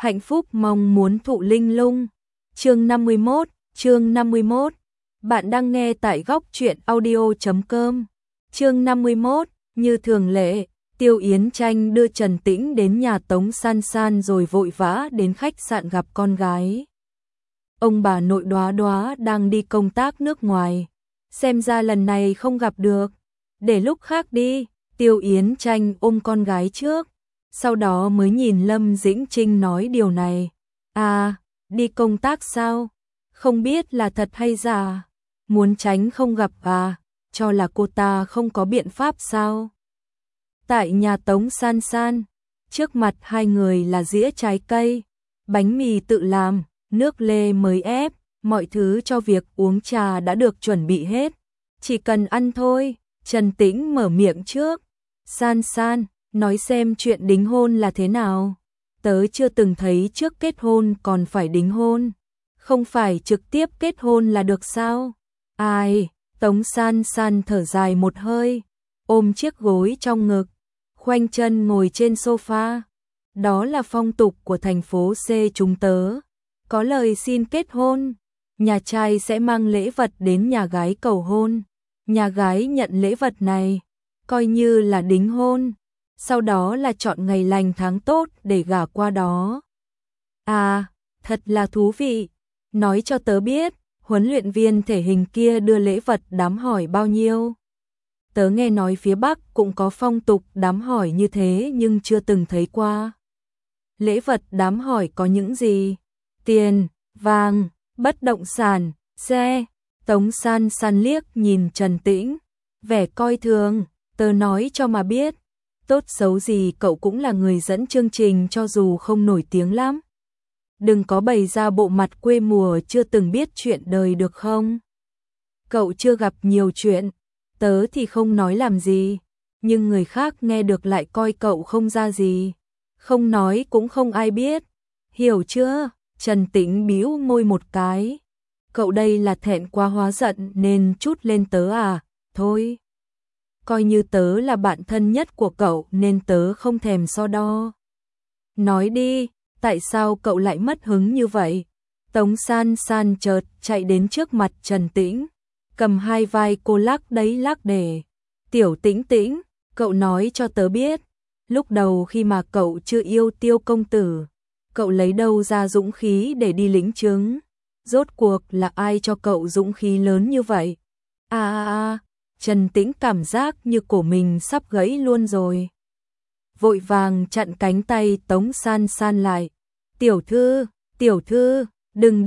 hạnh phúc mong muốn thụ linh lung. Chương 51. Bạn đang nghe tại góc truyện audio.com. Chương 51, như thường lệ, Tiêu Yến Tranh đưa Trần Tĩnh đến nhà Tống San San rồi vội vã đến khách sạn gặp con gái. Ông bà nội Đóa đang đi công tác nước ngoài, xem ra lần này không gặp được, để lúc khác đi. Tiêu Yến Tranh ôm con gái trước, sau đó mới nhìn Lâm Dĩnh Trinh nói điều này. À, đi công tác sao? Không biết là thật hay giả? Muốn tránh không gặp à? Cho là cô ta không có biện pháp sao? Tại nhà Tống San San, trước mặt hai người là dĩa trái cây, bánh mì tự làm, nước lê mới ép, mọi thứ cho việc uống trà đã được chuẩn bị hết. Chỉ cần ăn thôi. Trần Tĩnh mở miệng trước. San San, nói xem chuyện đính hôn là thế nào? Tớ chưa từng thấy trước kết hôn còn phải đính hôn. Không phải trực tiếp kết hôn là được sao? Ai? Tống San San thở dài một hơi, ôm chiếc gối trong ngực, khoanh chân ngồi trên sofa. Đó là phong tục của thành phố C chúng tớ. Có lời xin kết hôn, nhà trai sẽ mang lễ vật đến nhà gái cầu hôn. Nhà gái nhận lễ vật này, coi như là đính hôn. Sau đó là chọn ngày lành tháng tốt để gả qua đó. À, thật là thú vị. Nói cho tớ biết, huấn luyện viên thể hình kia đưa lễ vật đám hỏi bao nhiêu? Tớ nghe nói phía Bắc cũng có phong tục đám hỏi như thế nhưng chưa từng thấy qua. Lễ vật đám hỏi có những gì? Tiền, vàng, bất động sản, xe. Tống San San liếc nhìn Trần Tĩnh, vẻ coi thường. Tớ nói cho mà biết, tốt xấu gì cậu cũng là người dẫn chương trình cho dù không nổi tiếng lắm. Đừng có bày ra bộ mặt quê mùa chưa từng biết chuyện đời được không? Cậu chưa gặp nhiều chuyện, tớ thì không nói làm gì, nhưng người khác nghe được lại coi cậu không ra gì. Không nói cũng không ai biết, hiểu chưa? Trần Tĩnh bĩu môi một cái. Cậu đây là thẹn quá hóa giận nên trút lên tớ à? Thôi, coi như tớ là bạn thân nhất của cậu nên tớ không thèm so đo. Nói đi, tại sao cậu lại mất hứng như vậy? Tống San San chợt chạy đến trước mặt Trần Tĩnh, cầm hai vai cô lắc đấy lắc để. Tiểu Tĩnh Tĩnh, cậu nói cho tớ biết, lúc đầu khi mà cậu chưa yêu Tiêu công tử, cậu lấy đâu ra dũng khí để đi lĩnh chứng? Rốt cuộc là ai cho cậu dũng khí lớn như vậy? Trần Tĩnh cảm giác như cổ mình sắp gãy luôn rồi. Vội vàng chặn cánh tay Tống San San lại. Tiểu thư, đừng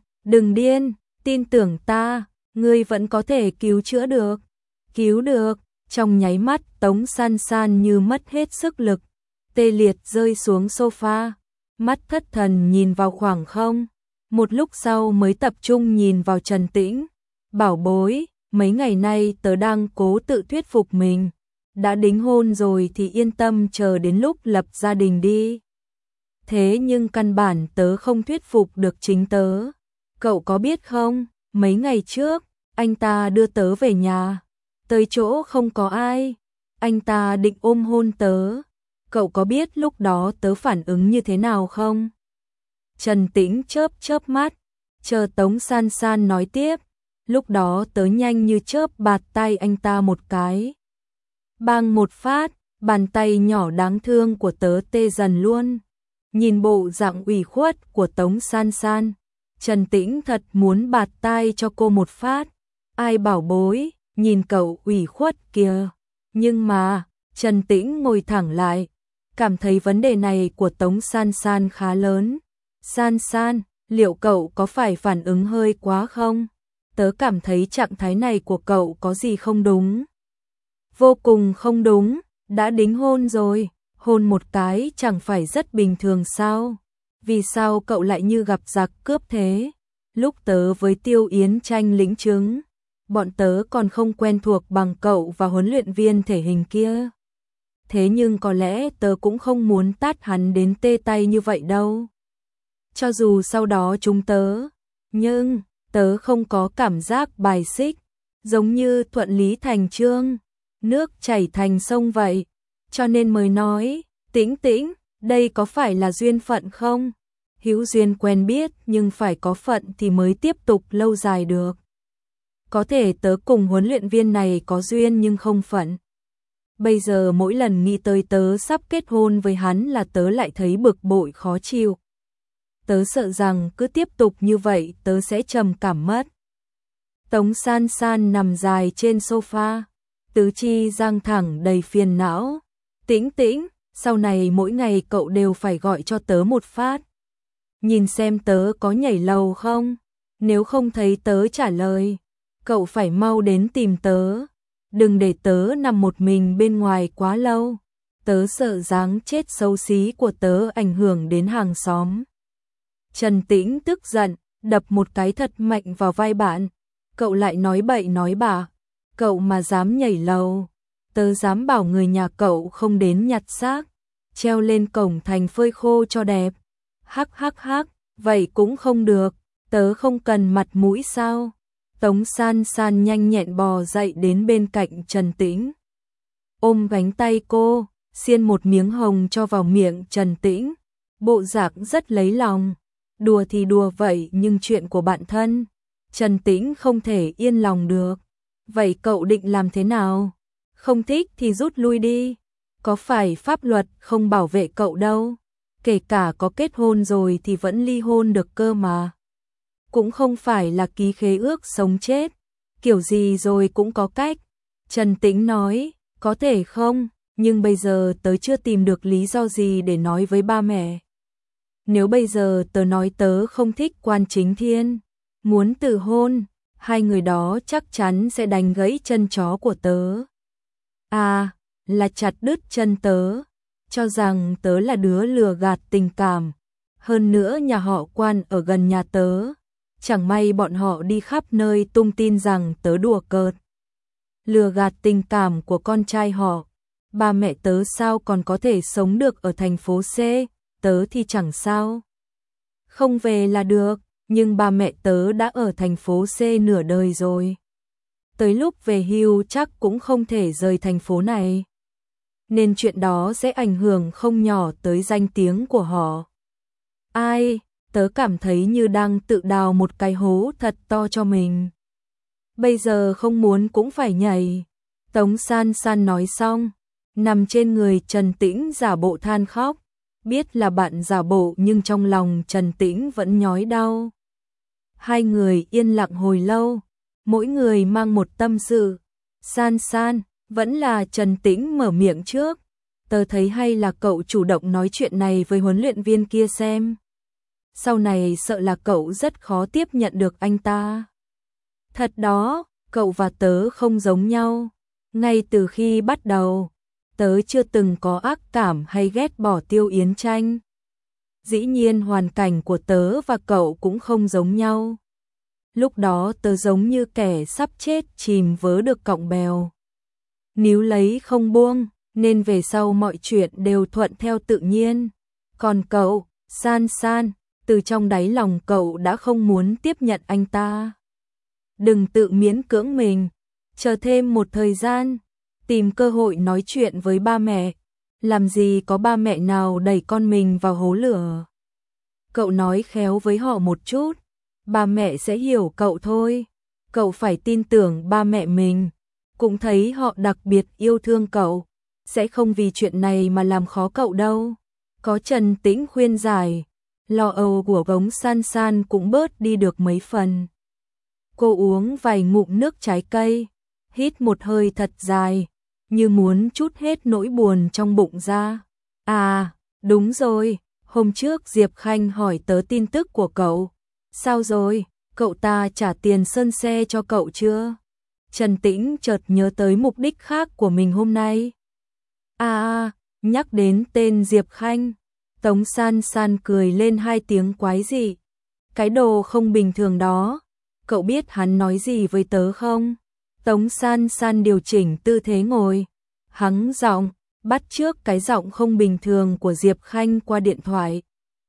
điên, tin tưởng ta, ngươi vẫn có thể cứu chữa được. Cứu được. Trong nháy mắt Tống San San như mất hết sức lực, tê liệt rơi xuống sofa, mắt thất thần nhìn vào khoảng không. Một lúc sau mới tập trung nhìn vào Trần Tĩnh. Bảo bối, mấy ngày nay tớ đang cố tự thuyết phục mình. Đã đính hôn rồi thì yên tâm chờ đến lúc lập gia đình đi. Thế nhưng căn bản tớ không thuyết phục được chính tớ. Cậu có biết không, mấy ngày trước, anh ta đưa tớ về nhà. Tới chỗ không có ai. Anh ta định ôm hôn tớ. Cậu có biết lúc đó tớ phản ứng như thế nào không? Trần Tĩnh chớp mắt, chờ Tống San San nói tiếp. Lúc đó tớ nhanh như chớp bạt tay anh ta một cái. Bang một phát, bàn tay nhỏ đáng thương của tớ tê dần luôn. Nhìn bộ dạng ủy khuất của Tống San San, Trần Tĩnh thật muốn bạt tay cho cô một phát. Ai bảo bối, nhìn cậu ủy khuất kìa. Nhưng mà, Trần Tĩnh ngồi thẳng lại, cảm thấy vấn đề này của Tống San San khá lớn. San San, liệu cậu có phải phản ứng hơi quá không? Tớ cảm thấy trạng thái này của cậu có gì không đúng. Vô cùng không đúng, đã đính hôn rồi, hôn một cái chẳng phải rất bình thường sao? Vì sao cậu lại như gặp giặc cướp thế? Lúc tớ với Tiêu Yến Tranh lĩnh chứng, bọn tớ còn không quen thuộc bằng cậu và huấn luyện viên thể hình kia. Thế nhưng có lẽ tớ cũng không muốn tát hắn đến tê tay như vậy đâu. Cho dù sau đó chúng tớ, nhưng tớ không có cảm giác bài xích, giống như thuận lý thành chương, nước chảy thành sông vậy. Cho nên mới nói, Tĩnh Tĩnh, đây có phải là duyên phận không? hữu duyên quen biết nhưng phải có phận thì mới tiếp tục lâu dài được. Có thể tớ cùng huấn luyện viên này có duyên nhưng không phận. Bây giờ mỗi lần nghĩ tới tớ sắp kết hôn với hắn là tớ lại thấy bực bội khó chịu. Tớ sợ rằng cứ tiếp tục như vậy tớ sẽ trầm cảm mất. Tống San San nằm dài trên sofa, tứ chi dang thẳng đầy phiền não. Tĩnh Tĩnh, sau này mỗi ngày cậu đều phải gọi cho tớ một phát. Nhìn xem tớ có nhảy lầu không? Nếu không thấy tớ trả lời, cậu phải mau đến tìm tớ. Đừng để tớ nằm một mình bên ngoài quá lâu. Tớ sợ dáng chết xấu xí của tớ ảnh hưởng đến hàng xóm. Trần Tĩnh tức giận, đập một cái thật mạnh vào vai bạn. Cậu lại nói bậy nói bạ. Cậu mà dám nhảy lầu, tớ dám bảo người nhà cậu không đến nhặt xác, treo lên cổng thành phơi khô cho đẹp. Hắc hắc hắc, vậy cũng không được, tớ không cần mặt mũi sao? Tống San San nhanh nhẹn bò dậy đến bên cạnh Trần Tĩnh. Ôm gánh tay cô, xiên một miếng hồng cho vào miệng Trần Tĩnh. Bộ dạng rất lấy lòng. Đùa thì đùa vậy nhưng chuyện của bạn thân, Trần Tĩnh không thể yên lòng được. Vậy cậu định làm thế nào? Không thích thì rút lui đi. Có phải pháp luật không bảo vệ cậu đâu. Kể cả có kết hôn rồi thì vẫn ly hôn được cơ mà. Cũng không phải là ký khế ước sống chết. Kiểu gì rồi cũng có cách. Trần Tĩnh nói, có thể không, nhưng bây giờ tớ chưa tìm được lý do gì để nói với ba mẹ. Nếu bây giờ tớ nói tớ không thích Quan Chính Thiên, muốn từ hôn, hai người đó chắc chắn sẽ đánh gãy chân chó của tớ. À, là chặt đứt chân tớ, cho rằng tớ là đứa lừa gạt tình cảm. Hơn nữa nhà họ Quan ở gần nhà tớ, chẳng may bọn họ đi khắp nơi tung tin rằng tớ đùa cợt. Lừa gạt tình cảm của con trai họ, ba mẹ tớ sao còn có thể sống được ở thành phố C, tớ thì chẳng sao. Không về là được, nhưng ba mẹ tớ đã ở thành phố C nửa đời rồi. Tới lúc về hưu chắc cũng không thể rời thành phố này. Nên chuyện đó sẽ ảnh hưởng không nhỏ tới danh tiếng của họ. Ai, tớ cảm thấy như đang tự đào một cái hố thật to cho mình. Bây giờ không muốn cũng phải nhảy. Tống San San nói xong, nằm trên người Trần Tĩnh giả bộ than khóc. Biết là bạn giả bộ nhưng trong lòng Trần Tĩnh vẫn nhói đau. Hai người yên lặng hồi lâu, mỗi người mang một tâm sự. San San, vẫn là Trần Tĩnh mở miệng trước. Tớ thấy hay là cậu chủ động nói chuyện này với huấn luyện viên kia xem. Sau này sợ là cậu rất khó tiếp nhận được anh ta. Thật đó, cậu và tớ không giống nhau. Ngay từ khi bắt đầu, tớ chưa từng có ác cảm hay ghét bỏ Tiêu Yến Tranh. Dĩ nhiên hoàn cảnh của tớ và cậu cũng không giống nhau. Lúc đó tớ giống như kẻ sắp chết chìm vớ được cọng bèo. Níu lấy không buông, nên về sau mọi chuyện đều thuận theo tự nhiên. Còn cậu, San San, từ trong đáy lòng cậu đã không muốn tiếp nhận anh ta. Đừng tự miễn cưỡng mình, chờ thêm một thời gian, tìm cơ hội nói chuyện với ba mẹ. Làm gì có ba mẹ nào đẩy con mình vào hố lửa. Cậu nói khéo với họ một chút, ba mẹ sẽ hiểu cậu thôi. Cậu phải tin tưởng ba mẹ mình, cũng thấy họ đặc biệt yêu thương cậu, sẽ không vì chuyện này mà làm khó cậu đâu. Có Trần Tĩnh khuyên giải, lo âu của gống San San cũng bớt đi được mấy phần. Cô uống vài ngụm nước trái cây, hít một hơi thật dài, như muốn trút hết nỗi buồn trong bụng ra. À, đúng rồi, hôm trước Diệp Khanh hỏi tớ tin tức của cậu. Sao rồi, cậu ta trả tiền sơn xe cho cậu chưa? Trần Tĩnh chợt nhớ tới mục đích khác của mình hôm nay. À, nhắc đến tên Diệp Khanh, Tống San San cười lên hai tiếng quái dị. Cái đồ không bình thường đó, cậu biết hắn nói gì với tớ không? Tống San San điều chỉnh tư thế ngồi, hắng giọng, bắt chước cái giọng không bình thường của Diệp Khanh qua điện thoại.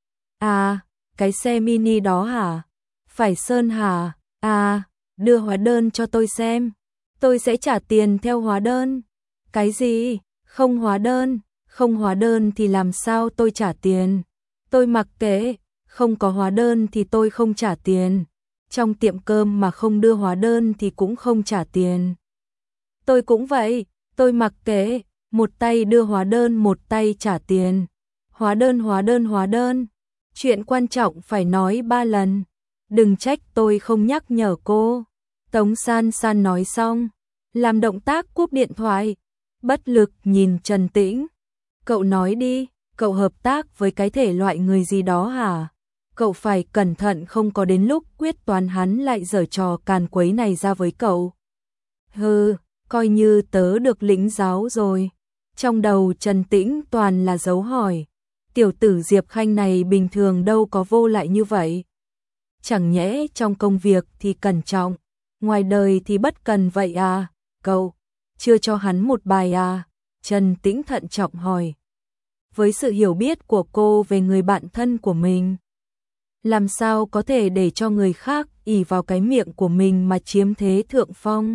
À, cái xe mini đó hả? Phải sơn hả? À, đưa hóa đơn cho tôi xem. Tôi sẽ trả tiền theo hóa đơn. Cái gì? Không hóa đơn thì làm sao tôi trả tiền? Tôi mặc kệ, không có hóa đơn thì tôi không trả tiền. Trong tiệm cơm mà không đưa hóa đơn thì cũng không trả tiền. Tôi cũng vậy, tôi mặc kệ, một tay đưa hóa đơn một tay trả tiền. Hóa đơn, hóa đơn, hóa đơn. Chuyện quan trọng phải nói 3 lần. Đừng trách tôi không nhắc nhở cô. Tống San San nói xong, làm động tác cúp điện thoại, bất lực nhìn Trần Tĩnh. Cậu nói đi, cậu hợp tác với cái thể loại người gì đó hả? Cậu phải cẩn thận không có đến lúc quyết toán hắn lại giở trò càn quấy này ra với cậu. Hừ, coi như tớ được lĩnh giáo rồi. Trong đầu Trần Tĩnh toàn là dấu hỏi. Tiểu tử Diệp Khanh này bình thường đâu có vô lại như vậy. Chẳng nhẽ trong công việc thì cẩn trọng, ngoài đời thì bất cần vậy à? Cậu chưa cho hắn một bài à? Trần Tĩnh thận trọng hỏi. Với sự hiểu biết của cô về người bạn thân của mình, làm sao có thể để cho người khác ỷ vào cái miệng của mình mà chiếm thế thượng phong?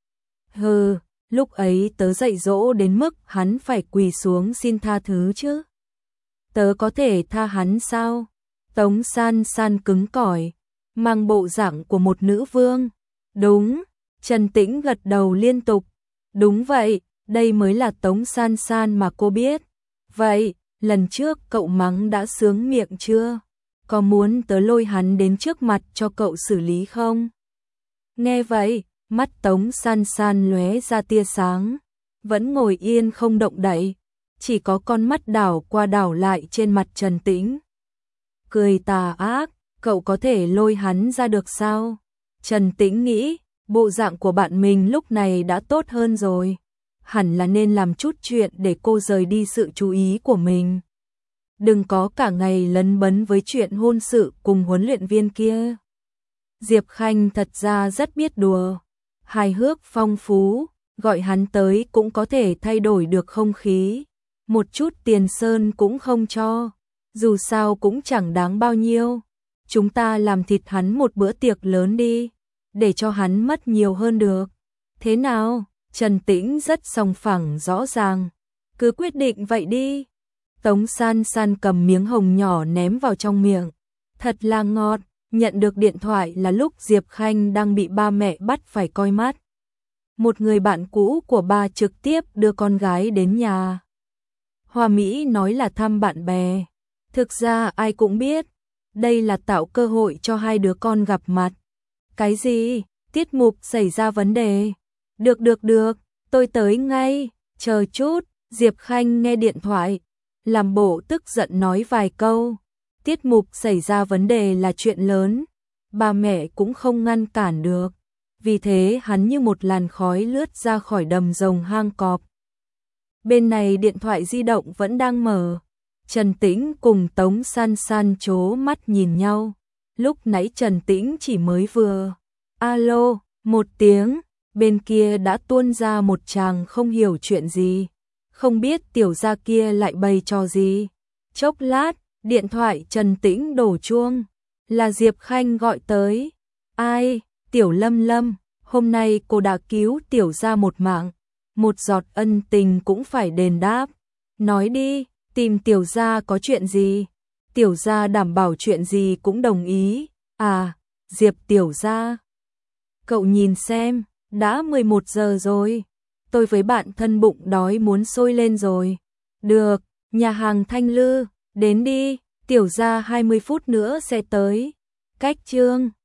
Hừ, lúc ấy tớ dạy dỗ đến mức hắn phải quỳ xuống xin tha thứ chứ. Tớ có thể tha hắn sao? Tống San San cứng cỏi, mang bộ dạng của một nữ vương. Đúng, Trần Tĩnh gật đầu liên tục. Đúng vậy, đây mới là Tống San San mà cô biết. Vậy, lần trước cậu mắng đã sướng miệng chưa? Có muốn tớ lôi hắn đến trước mặt cho cậu xử lý không? Nghe vậy, mắt Tống San San lóe ra tia sáng, vẫn ngồi yên không động đậy, chỉ có con mắt đảo qua đảo lại trên mặt Trần Tĩnh. Cười tà ác, cậu có thể lôi hắn ra được sao? Trần Tĩnh nghĩ, bộ dạng của bạn mình lúc này đã tốt hơn rồi, hẳn là nên làm chút chuyện để cô rời đi sự chú ý của mình. Đừng có cả ngày lấn bấn với chuyện hôn sự cùng huấn luyện viên kia. Diệp Khanh thật ra rất biết đùa, hài hước phong phú, gọi hắn tới cũng có thể thay đổi được không khí. Một chút tiền sơn cũng không cho, dù sao cũng chẳng đáng bao nhiêu. Chúng ta làm thịt hắn một bữa tiệc lớn đi, để cho hắn mất nhiều hơn được. Thế nào? Trần Tĩnh rất sòng phẳng rõ ràng. Cứ quyết định vậy đi. Tống San San cầm miếng hồng nhỏ ném vào trong miệng. Thật là ngọt, nhận được điện thoại là lúc Diệp Khanh đang bị ba mẹ bắt phải coi mắt. Một người bạn cũ của ba trực tiếp đưa con gái đến nhà. Hoa Mỹ nói là thăm bạn bè. Thực ra ai cũng biết, đây là tạo cơ hội cho hai đứa con gặp mặt. Cái gì? Tiết mục xảy ra vấn đề. Được, tôi tới ngay, chờ chút. Diệp Khanh nghe điện thoại, làm bộ tức giận nói vài câu. Tiết mục xảy ra vấn đề là chuyện lớn, ba mẹ cũng không ngăn cản được. Vì thế hắn như một làn khói lướt ra khỏi đầm rồng hang cọp. Bên này điện thoại di động vẫn đang mở. Trần Tĩnh cùng Tống San San chố mắt nhìn nhau. Lúc nãy Trần Tĩnh chỉ mới vừa alo một tiếng, bên kia đã tuôn ra một tràng không hiểu chuyện gì. Không biết tiểu gia kia lại bày trò gì. Chốc lát, điện thoại Trần Tĩnh đổ chuông. Là Diệp Khanh gọi tới. Ai? Tiểu Lâm Lâm, hôm nay cô đã cứu tiểu gia một mạng. Một giọt ân tình cũng phải đền đáp. Nói đi, tìm tiểu gia có chuyện gì? Tiểu gia đảm bảo chuyện gì cũng đồng ý. À, Diệp tiểu gia. Cậu nhìn xem, đã 11 giờ rồi. Tôi với bạn thân bụng đói muốn sôi lên rồi. Được, nhà hàng Thanh Lư, đến đi, tiểu gia 20 phút nữa sẽ tới. Cách chương